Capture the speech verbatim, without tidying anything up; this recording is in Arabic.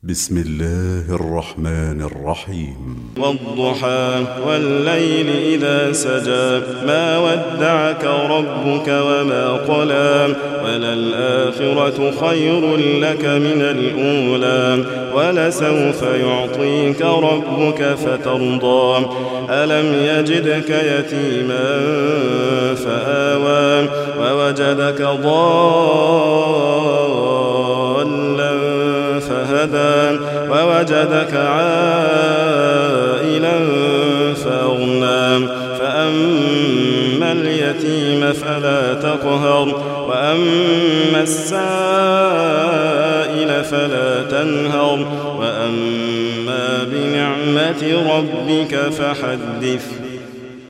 بسم الله الرحمن الرحيم والضحى والليل إذا سجى ما ودعك ربك وما قلى وللآخرة خير لك من الأولى ولسوف يعطيك ربك فترضى ألم يجدك يتيما فآوى ووجدك ضالا فهدى ووجدك عائلا فأغنى فأما اليتيم فلا تقهر وأما السائل فلا تنهر وأما بنعمة ربك فحدث.